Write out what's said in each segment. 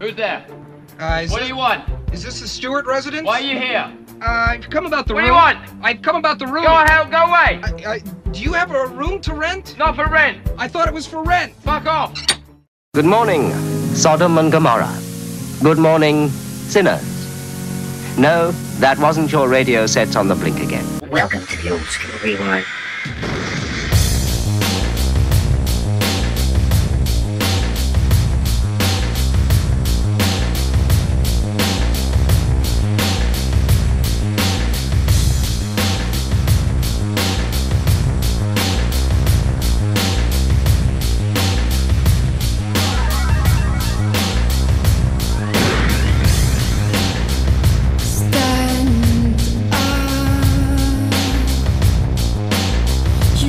Who's there? What do you want? Is this the Stewart residence? Why are you here? I've come about the What room. do you want? I've come about the room. Go ahead, go away. Do you have a room to rent? Not for rent. I thought it was for rent. Fuck off. Good morning, Sodom and Gomorrah. Good morning, sinners. No, that wasn't your radio sets on the blink again. Welcome to the Old School Rewind. Stand up.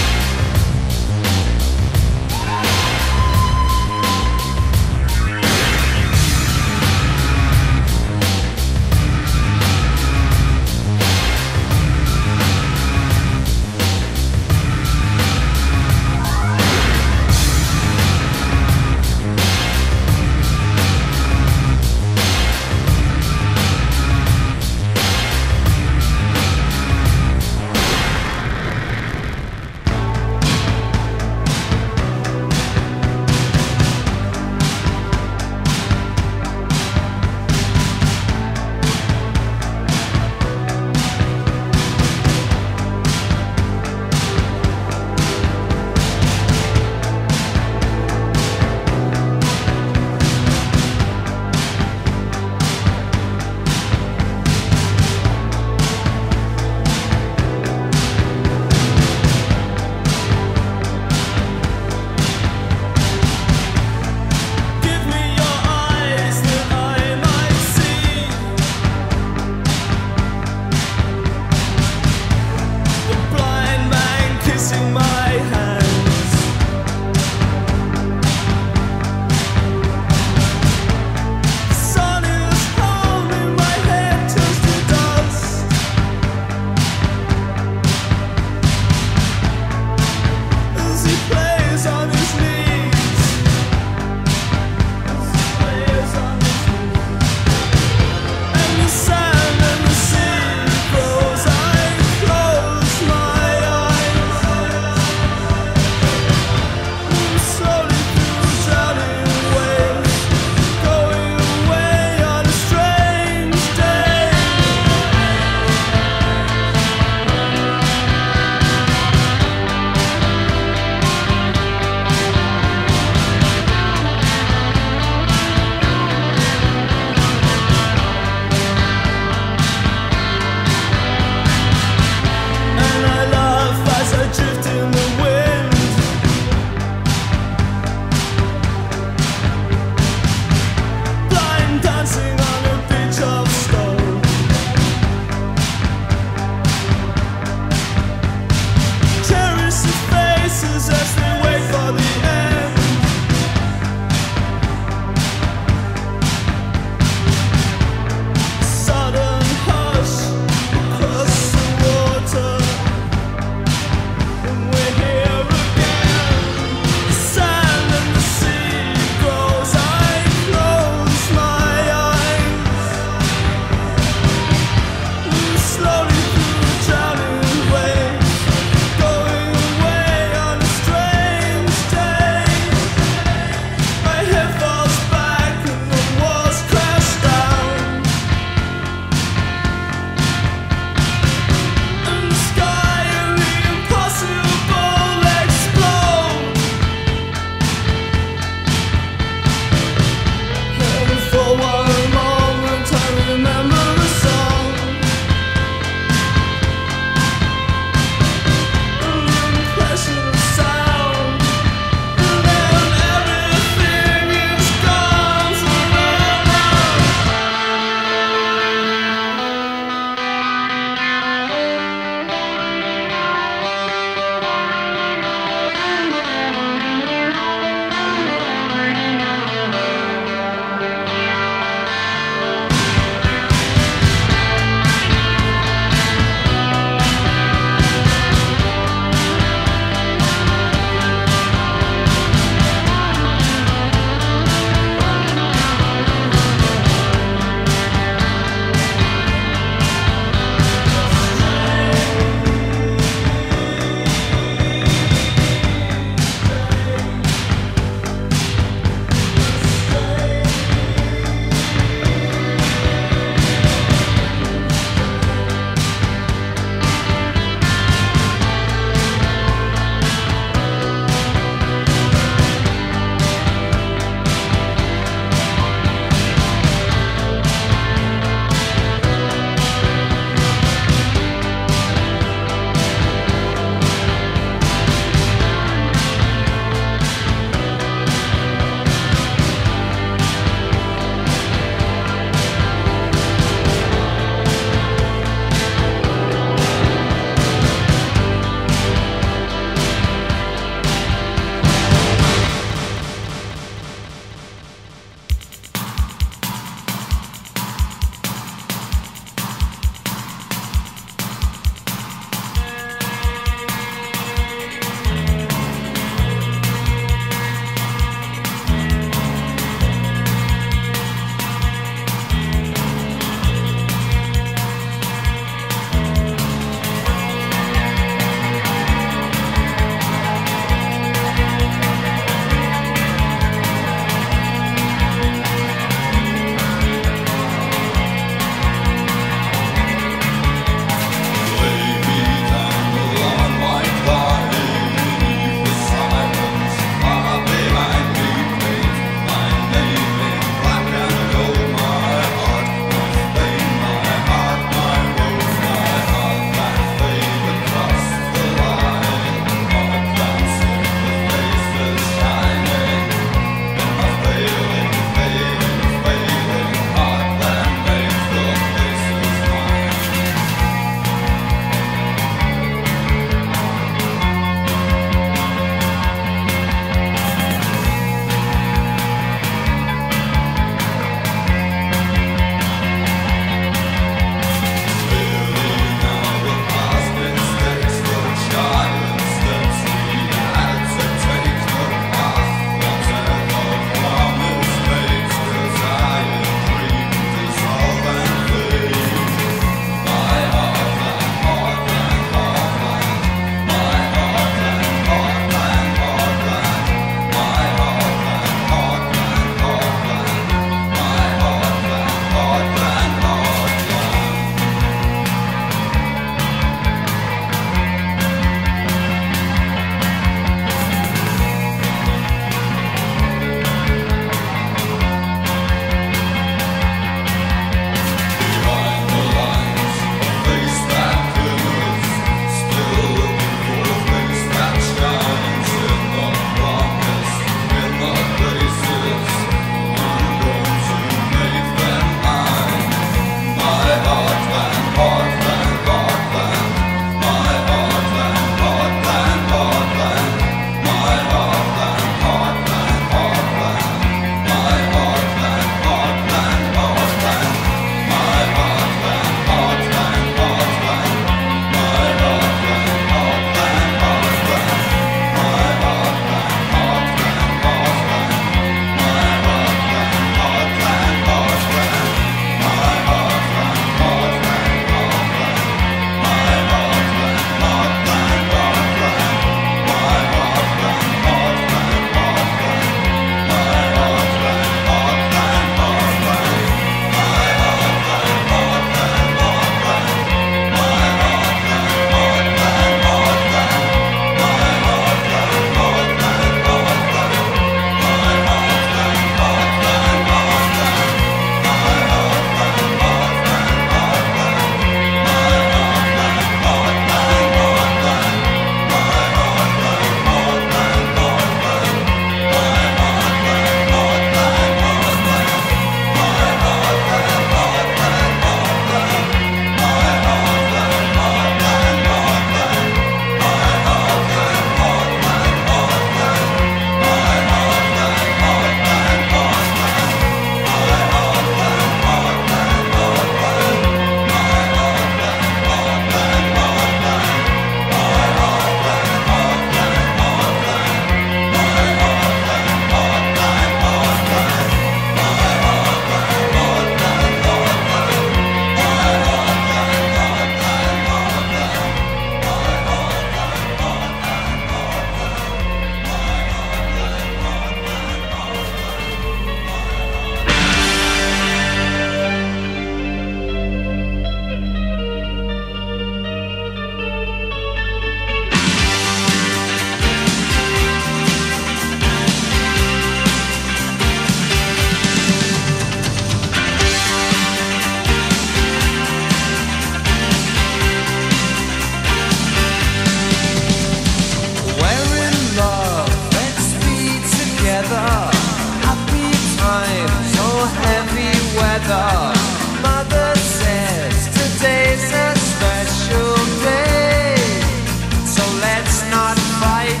together. Happy times, oh heavy weather. Mother says today's a special day, so let's not fight,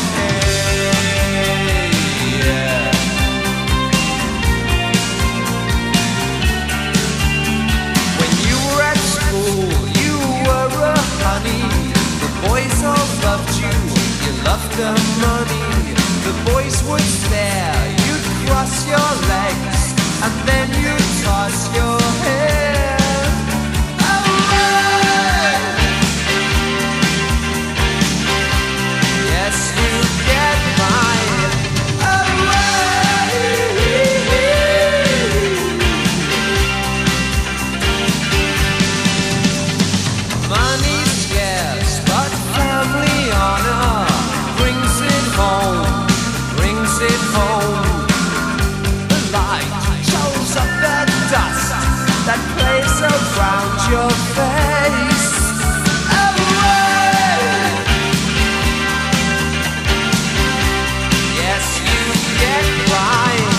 okay? Yeah. When you were at school, you were a honey. The boys all loved you, you loved the money. The boys would stare, you'd cross your legs, and then you'd toss your hair away. Yes, you get mine away. Money's scarce, but family honor brings it home. It home. The light shows up the dust that plays around your face. Away. Yes, you get mine.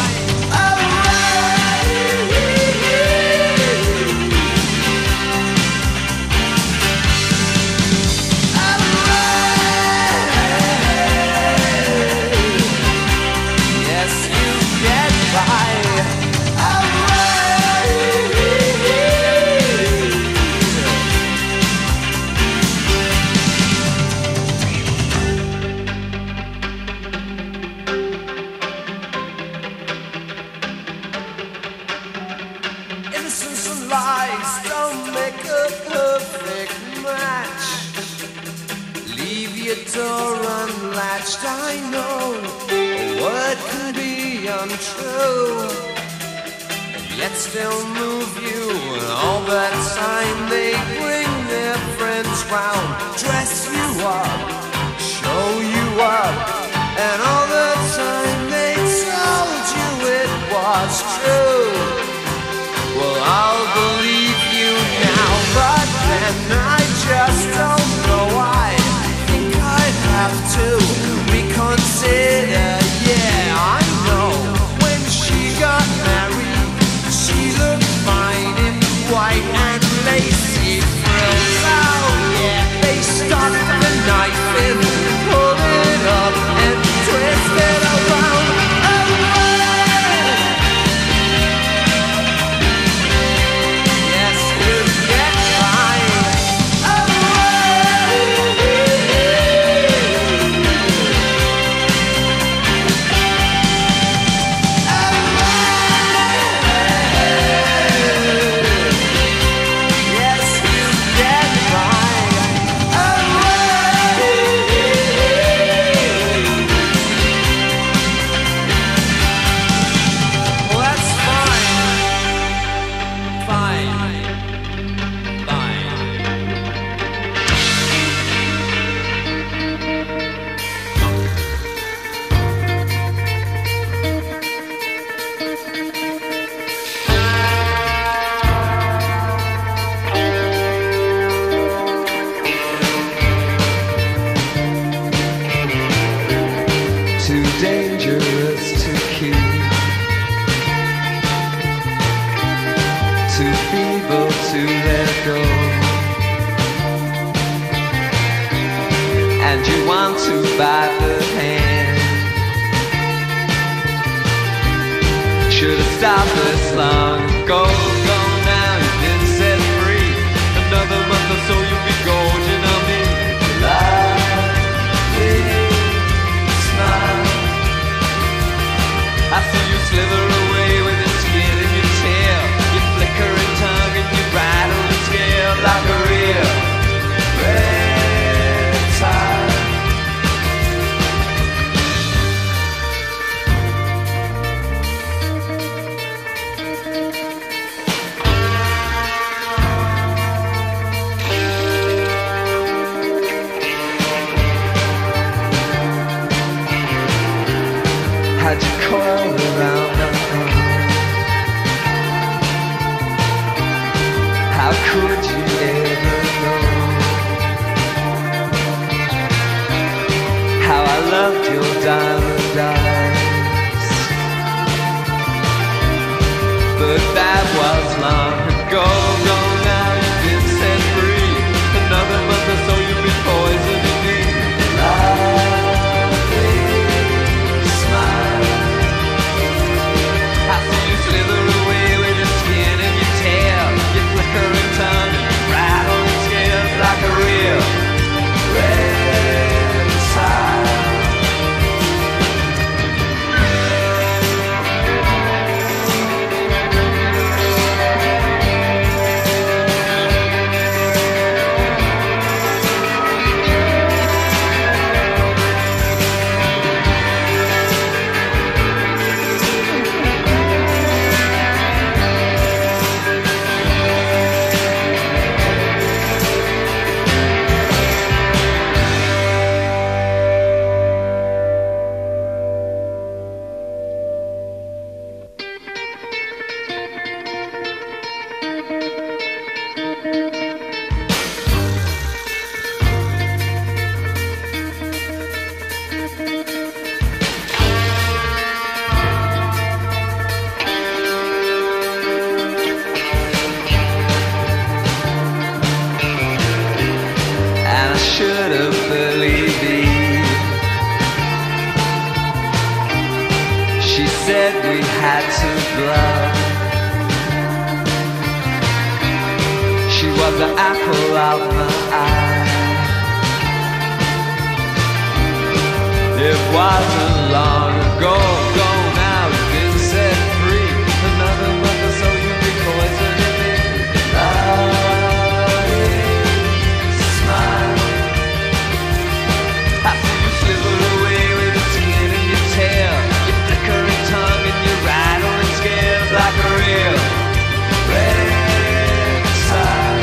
Innocence and lies don't make a perfect match. Leave your door unlatched, I know a word can be untrue, and yet still move you. And all that time they bring their friends round, dress you up, show you up, and all the time they told you it was true. Well, I'll believe you now, but then I just don't know why. Think I'd have to reconsider. Yeah, I know when she got married, she looked fine in white and lacy frills. Oh yeah, they stuck the knife in, pulled it up and twisted around. By the hand, should have stopped this long ago. Go now, you've been set free. Another month or so you'll be gorging on me. Lively smile. I see you slither away with your skin and your tail, your flickering tongue and your bridle and scale like a real reptile. Had you coiled around my arm? How could you ever know how I loved your diamond eyes? was long ago. Gone now, you've been set free. Another month or so, you'll be poisoning me. Lovely smile. I see you slither away with your skin and your tail, your flickering tongue and your rattling scales like a real reptile. The apple of my eye. It wasn't long ago, gone now, you've been set free. Another month or so, you'll be poisoning me. Lovely smile. I see you slither away with your skin and your tail, your flickering tongue and your rattling scales like a real reptile.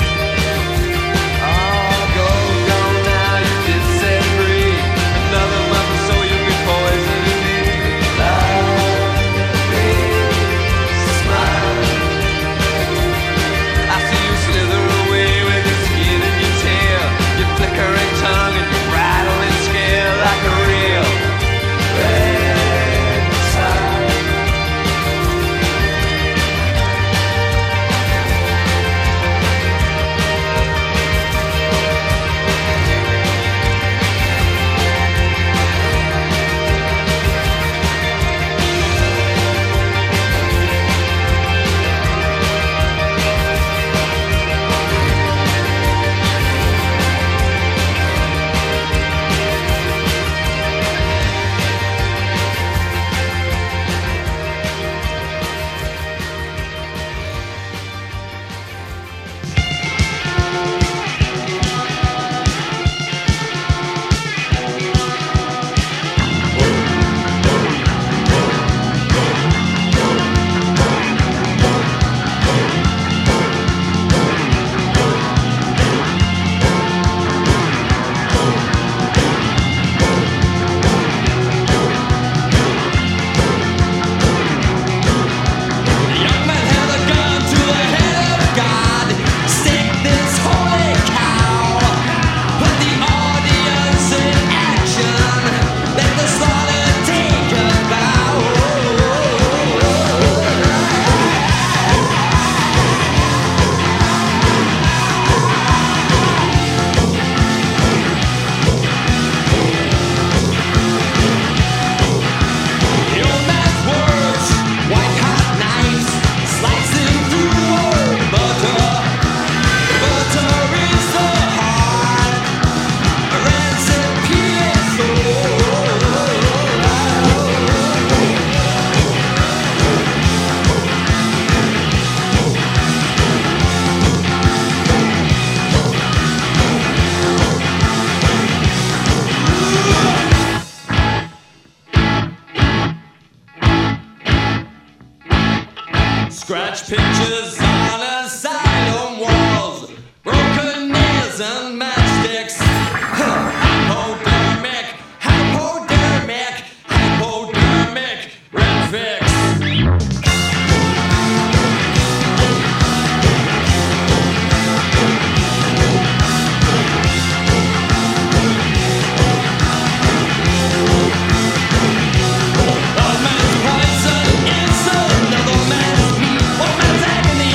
Scratch pictures on asylum walls, broken nails and matchsticks. Hypodermic, hypodermic, hypodermic, red fix. One man's poison is another man's agony.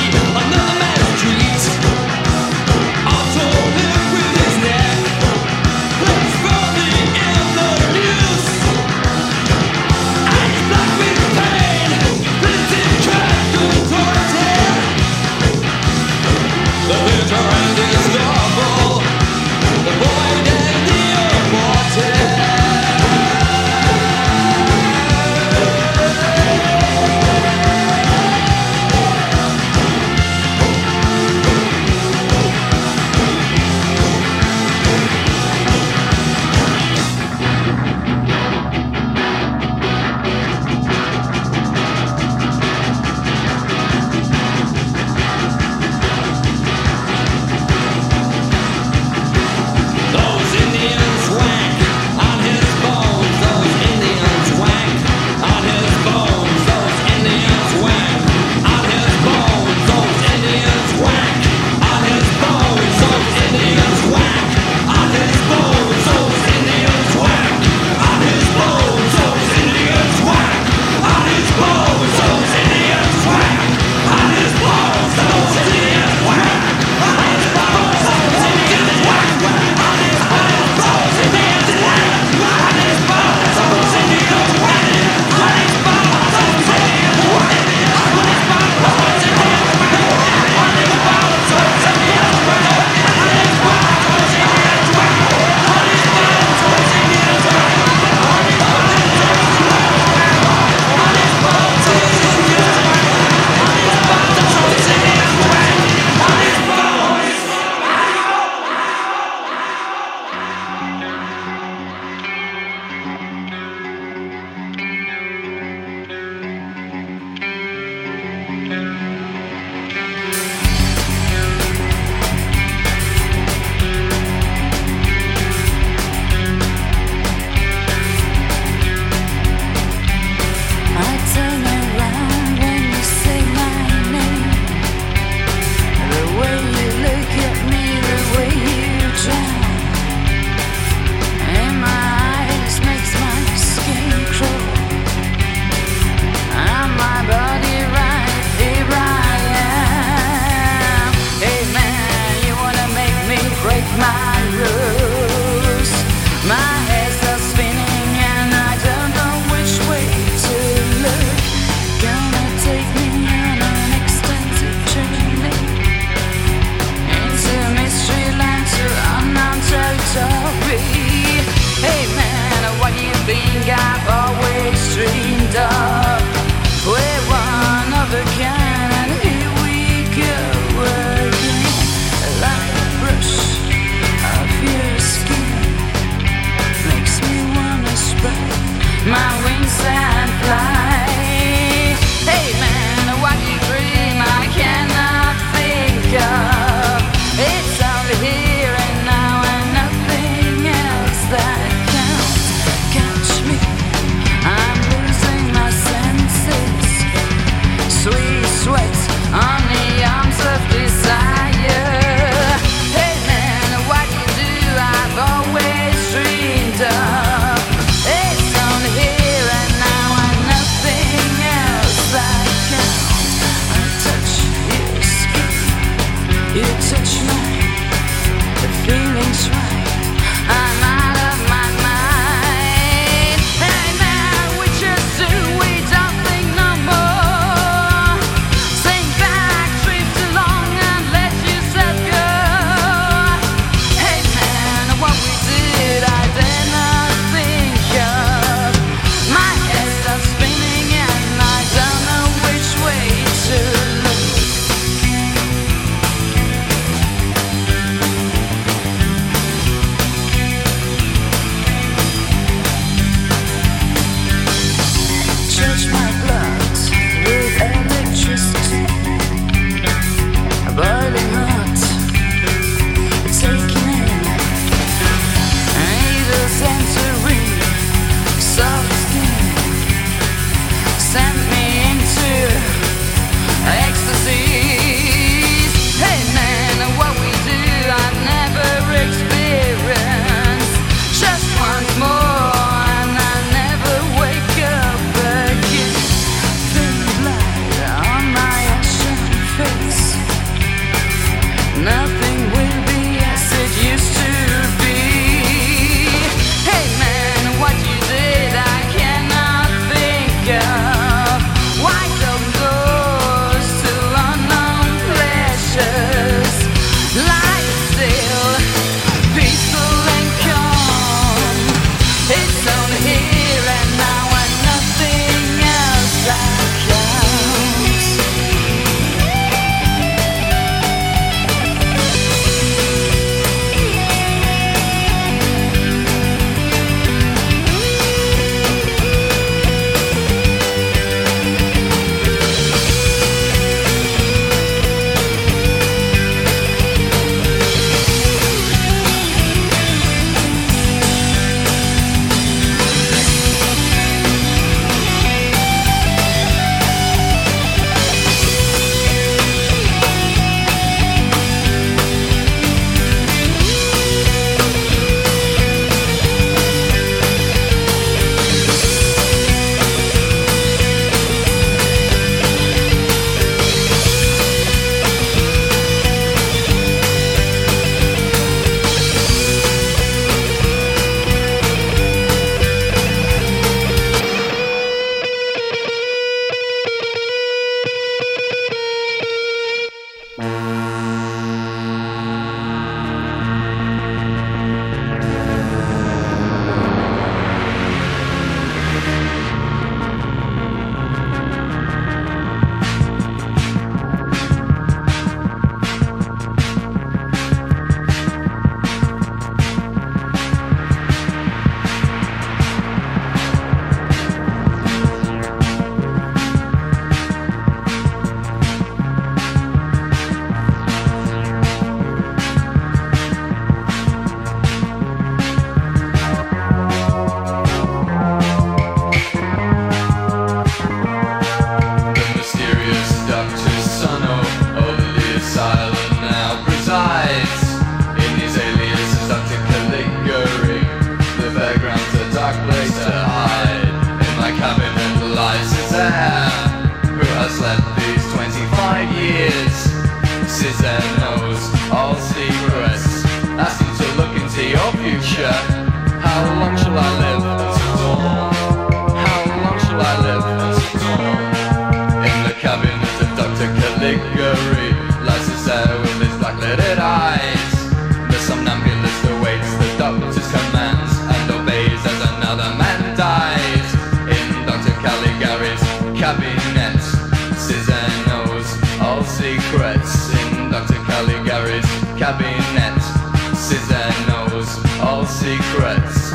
there who has slept these 25 years. Scissor knows all secrets. Ask him to look into your future. How long shall I live? How long shall I live? In the cabinet of Dr. Caligari lies Scissor with his black-lidded eyes. The somnambulist awaits the doctor's commands and obeys as another man dies. In Dr. Caligari's cabinet, Scissor knows all secrets. In Dr. Caligari's cabinet, Scissor knows all secrets.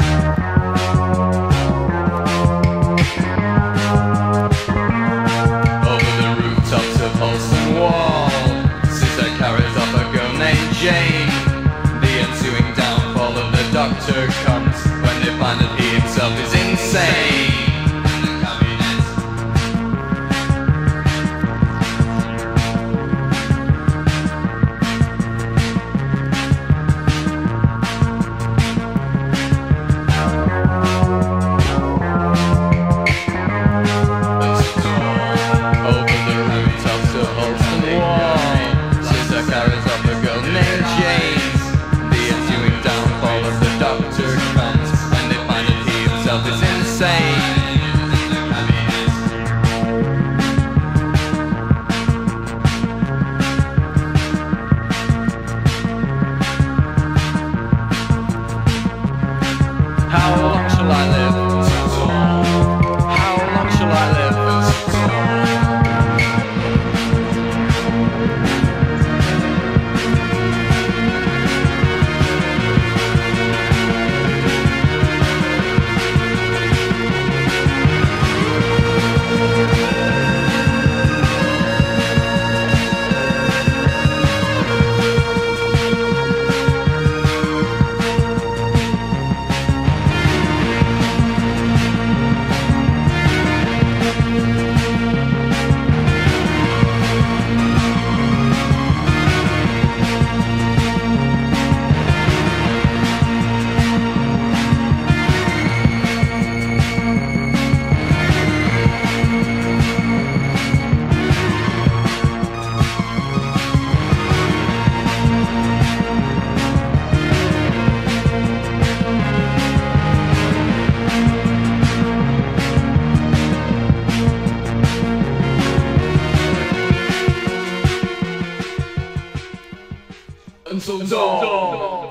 Over the rooftops of Holston Wall, Scissor carries off a girl named Jane. The ensuing downfall of the doctor comes when they find that he himself is insane. Until dawn.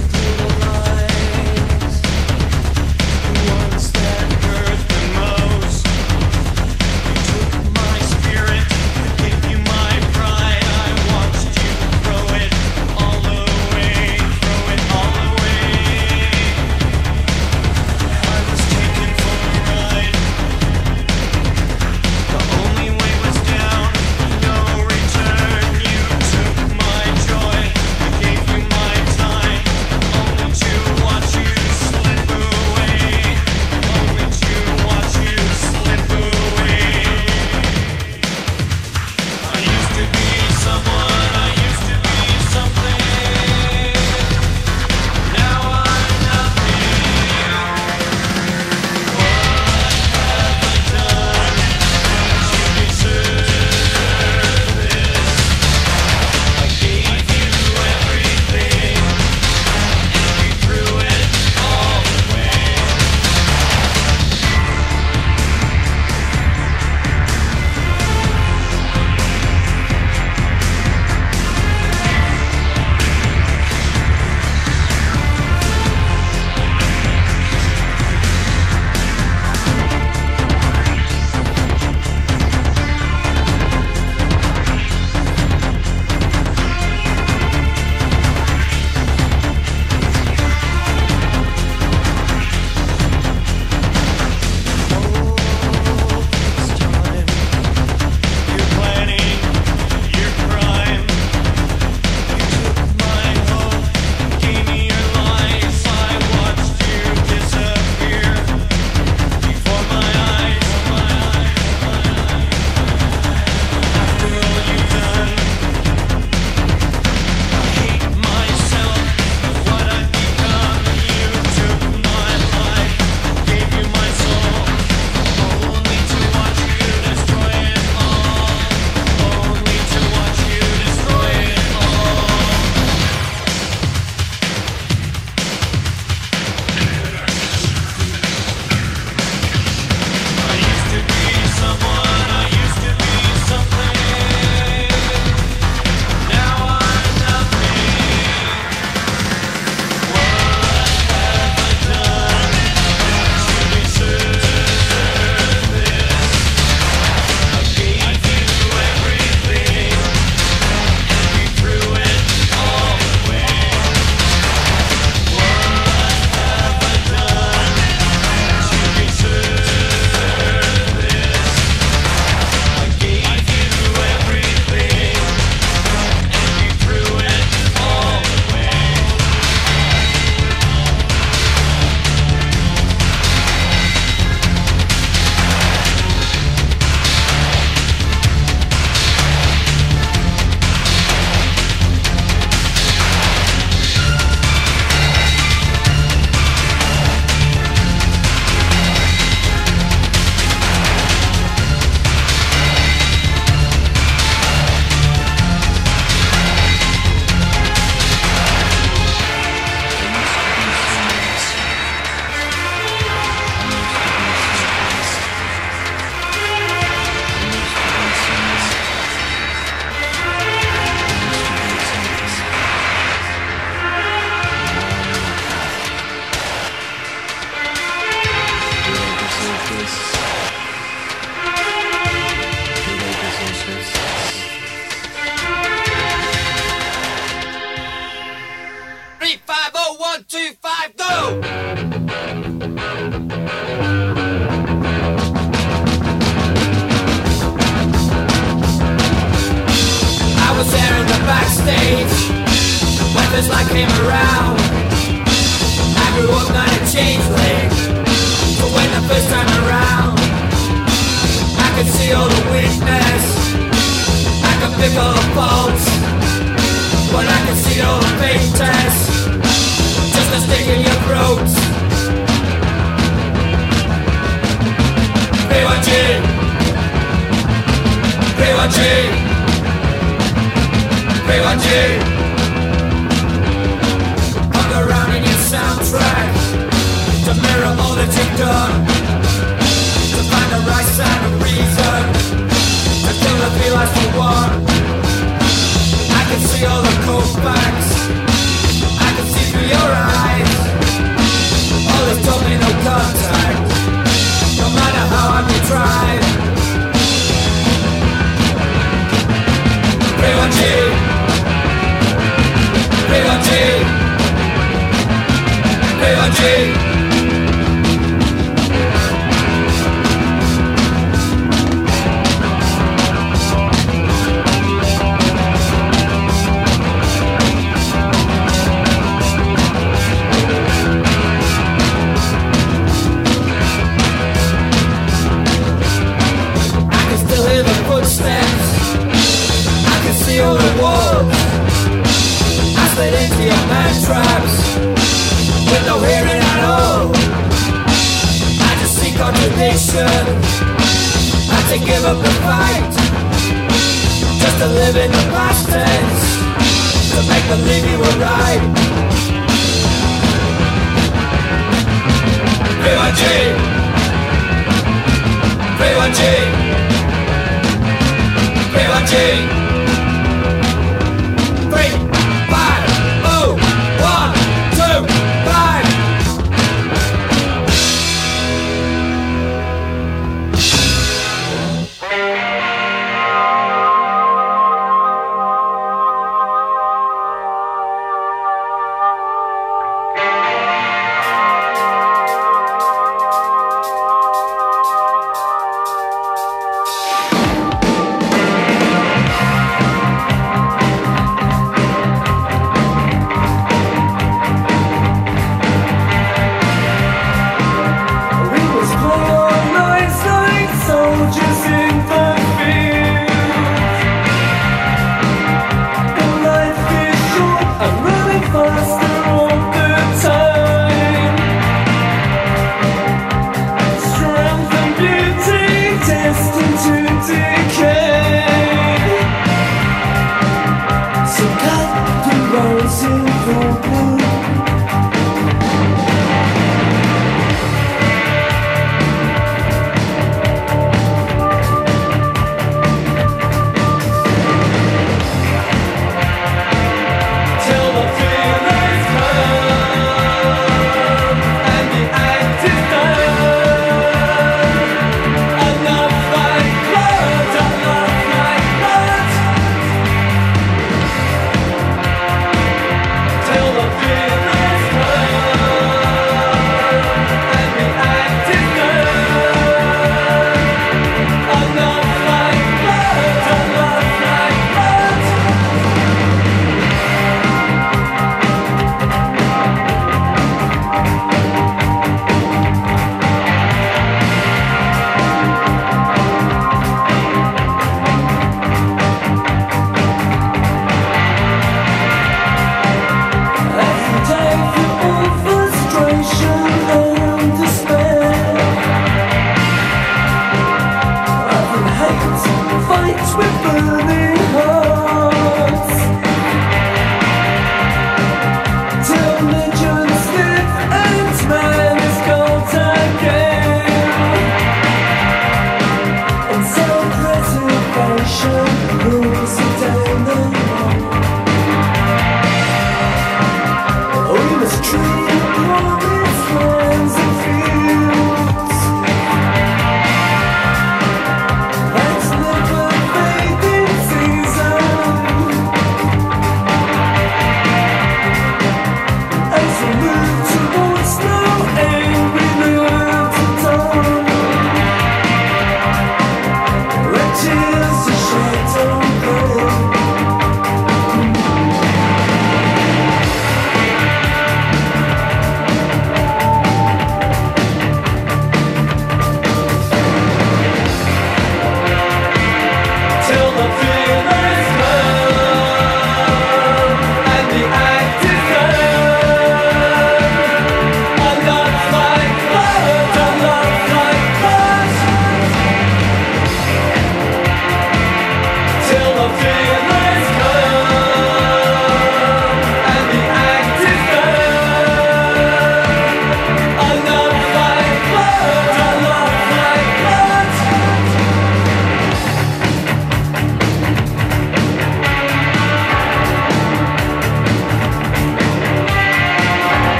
Ones that hurt the most. 1, 2, 5, go! I was there in the backstage when this light came around. I grew up not a changeling, but when the first time around I could see all the weakness, I could pick all the faults, but I could see all the fake tests, just a stick in your throat. B1G, B1G, B1G. Hung around in your soundtrack to mirror all that you've done, to find the right side of reason, to kill the feelings for one. I can see all the cold facts, I can see through your eyes. All this told me no contact, no matter how hard you tried. B1G, B1G, B1G. All the walls I slid into your man traps with no hearing at all. I just see contradiction, I had to give up the fight, just to live in the past tense, to make believe you were right. B1G, B1G, B1G. 3, 5, oh, 1, 2, 5.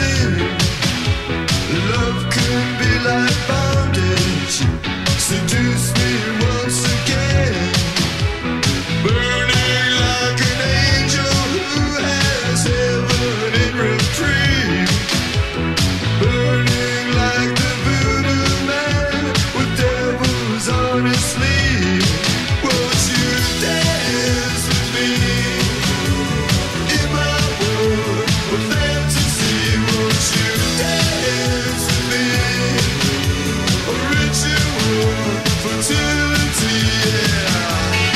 sin. Love can be like bondage. Seduce me once again. Burning like an angel who has heaven in reprieve. Burning like the voodoo man with devils on his sleeve. Won't you dance with me in my world of fantasy? Won't you dance with me? A ritual fertility, yeah.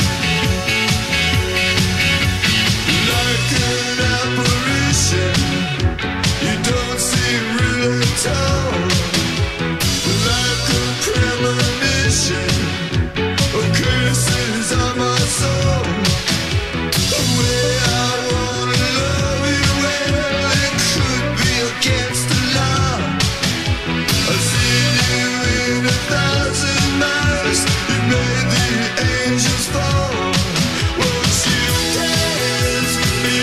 Like an apparition, you don't seem real at all. Like a premonition of curses on my soul. The way I wanna love you, well, it could be against the law. I've seen you in 1,000 miles. You made the angels fall. Won't you dance with me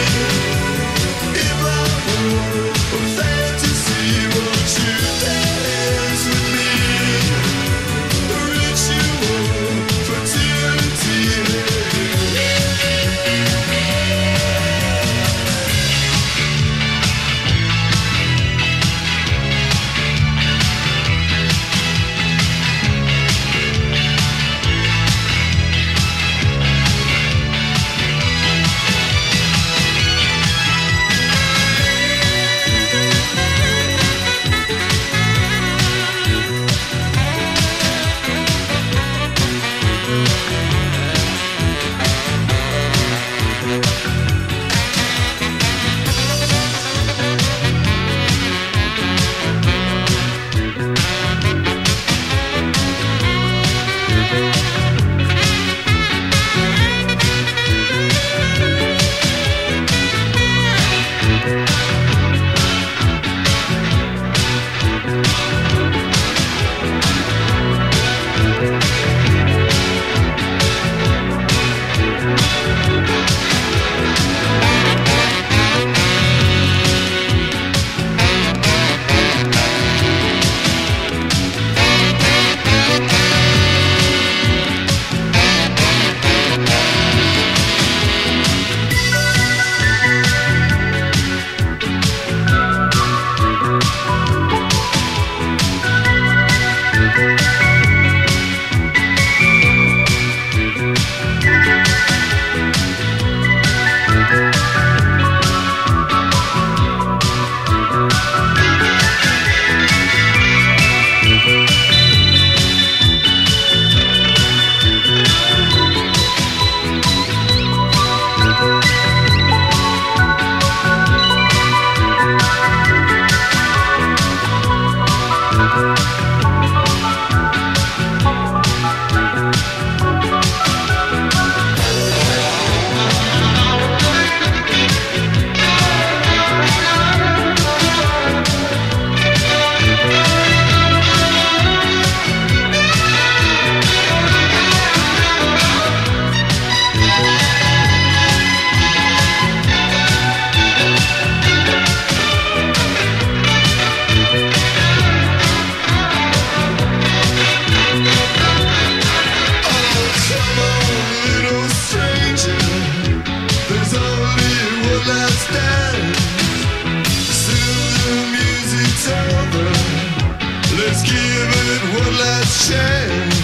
in my world of fantasy? Won't you dance with me? A ritual fertility. Let's give it one last chance.